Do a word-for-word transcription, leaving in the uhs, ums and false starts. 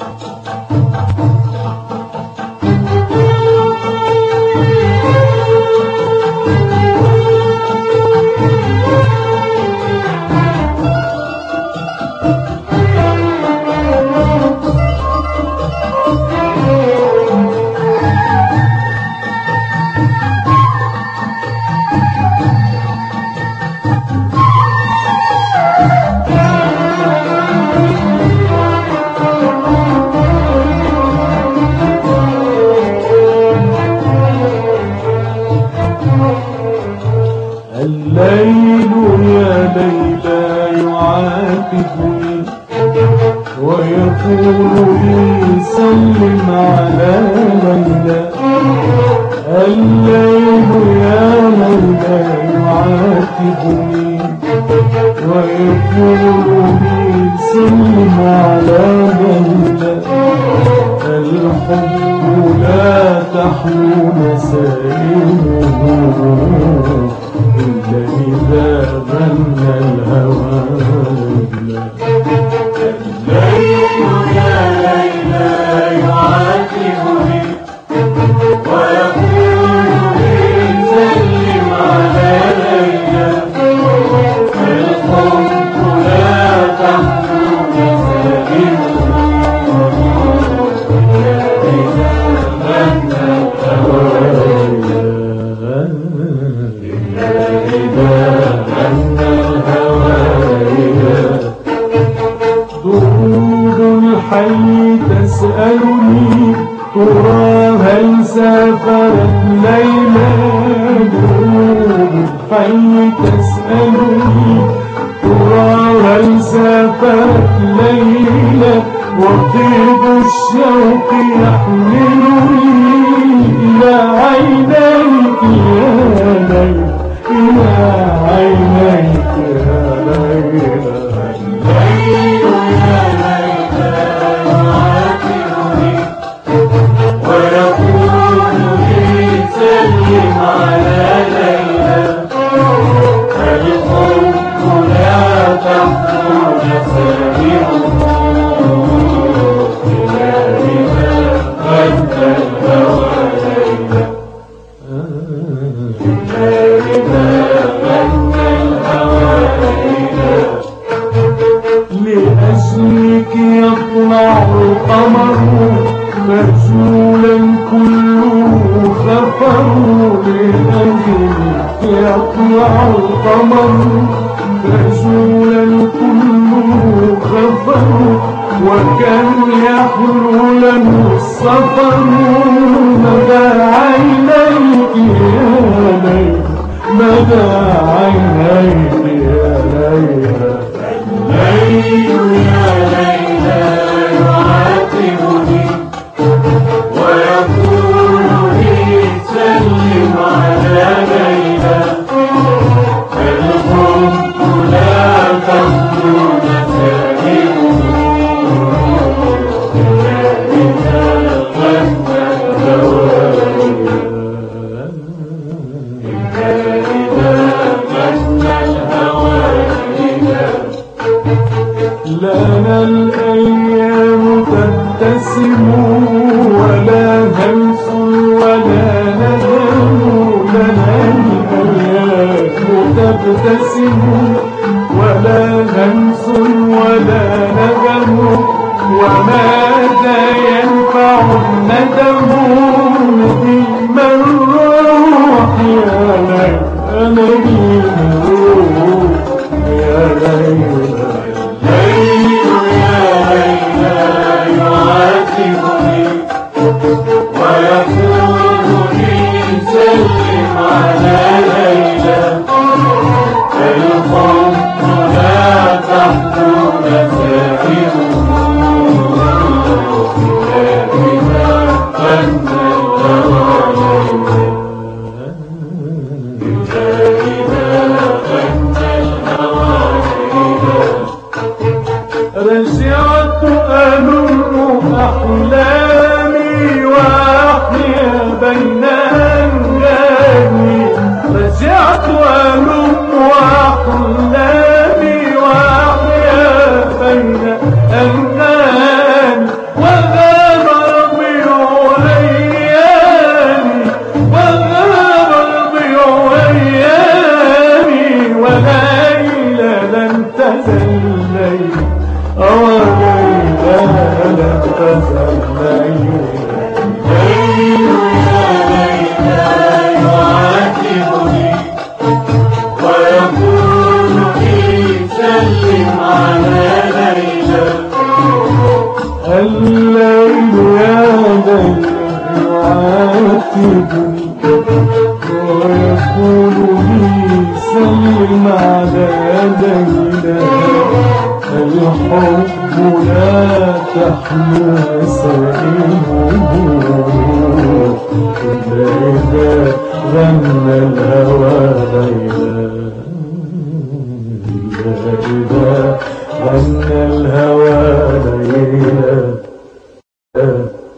الليل يا ليلى يعاتبني ويقول لي سلم على ليلى. الليل يا ليلى يعاتبني ويقول لي سلم على ليلى. الحب لا تحلو مسائله إلا إذا غنى الهوى. الليل يا ليلى يعاتبني ويقول لي سلم على ليلى. الحب لا تحلو مسائله إلا إذا غنى الهوى. دروب الحي تسألني ترى هل سافرت ليلى. دروب الحي تسألني ترى هل سافرت ليلى. وطيب الشوق يحملني إلى عينيك يا ليلى، إلى عينيك يا ليلى. الليل يا ليلى يعاتبني ويقول لي سلم على ليلى. الحب لا تحلو مسائله إلا إذا غنى الهوى ليلى. إلا إذا غنى الهوى ليلى. لأجلك يطلع القمر مجهولا كله خفر. لأجلك يطلع القمر مجهولا كله خفر. وكم يحلو له السفر مدى عينيك يا ليلى، مدى عينيك يا ليلى. الليل يا ليلى يعاتبني ويقول لي سلم على ليلى. الحب لا تخلو مسائله إلا إذا غنى الهوى. إلا إذا غنى الهوى. لنا الأيام تبتسم ولا همس ولا ندم. لنا الأيام تبتسم ولا همس ولا ندم. وماذا ينفع الندم نديم الروح يا ليلى، نديم الروح يا ليلى. الليل يا ليلى يعاتبني ويقول لي سلم على ليلى. الحب لا تحلو مسائله إلا إذا غنى الهوى ليلى. إلا إذا غنى الهوى ليلى. رجعت ألم أحلامي وأحيا بين أنغامي. رجعت ألم أحلامي وأحيا بين أنغامي. أوليلا لا تزل ليلا ليل يا ليلى يعاتبني ويقول لي سلم على ليلى. الليل يا ليل يعاتبني ويقول لي سلم على ليلى. الحب لا تحمل سائله إلا إذا غنى الهوى ليلا. إلا إذا غنى الهوى ليلا.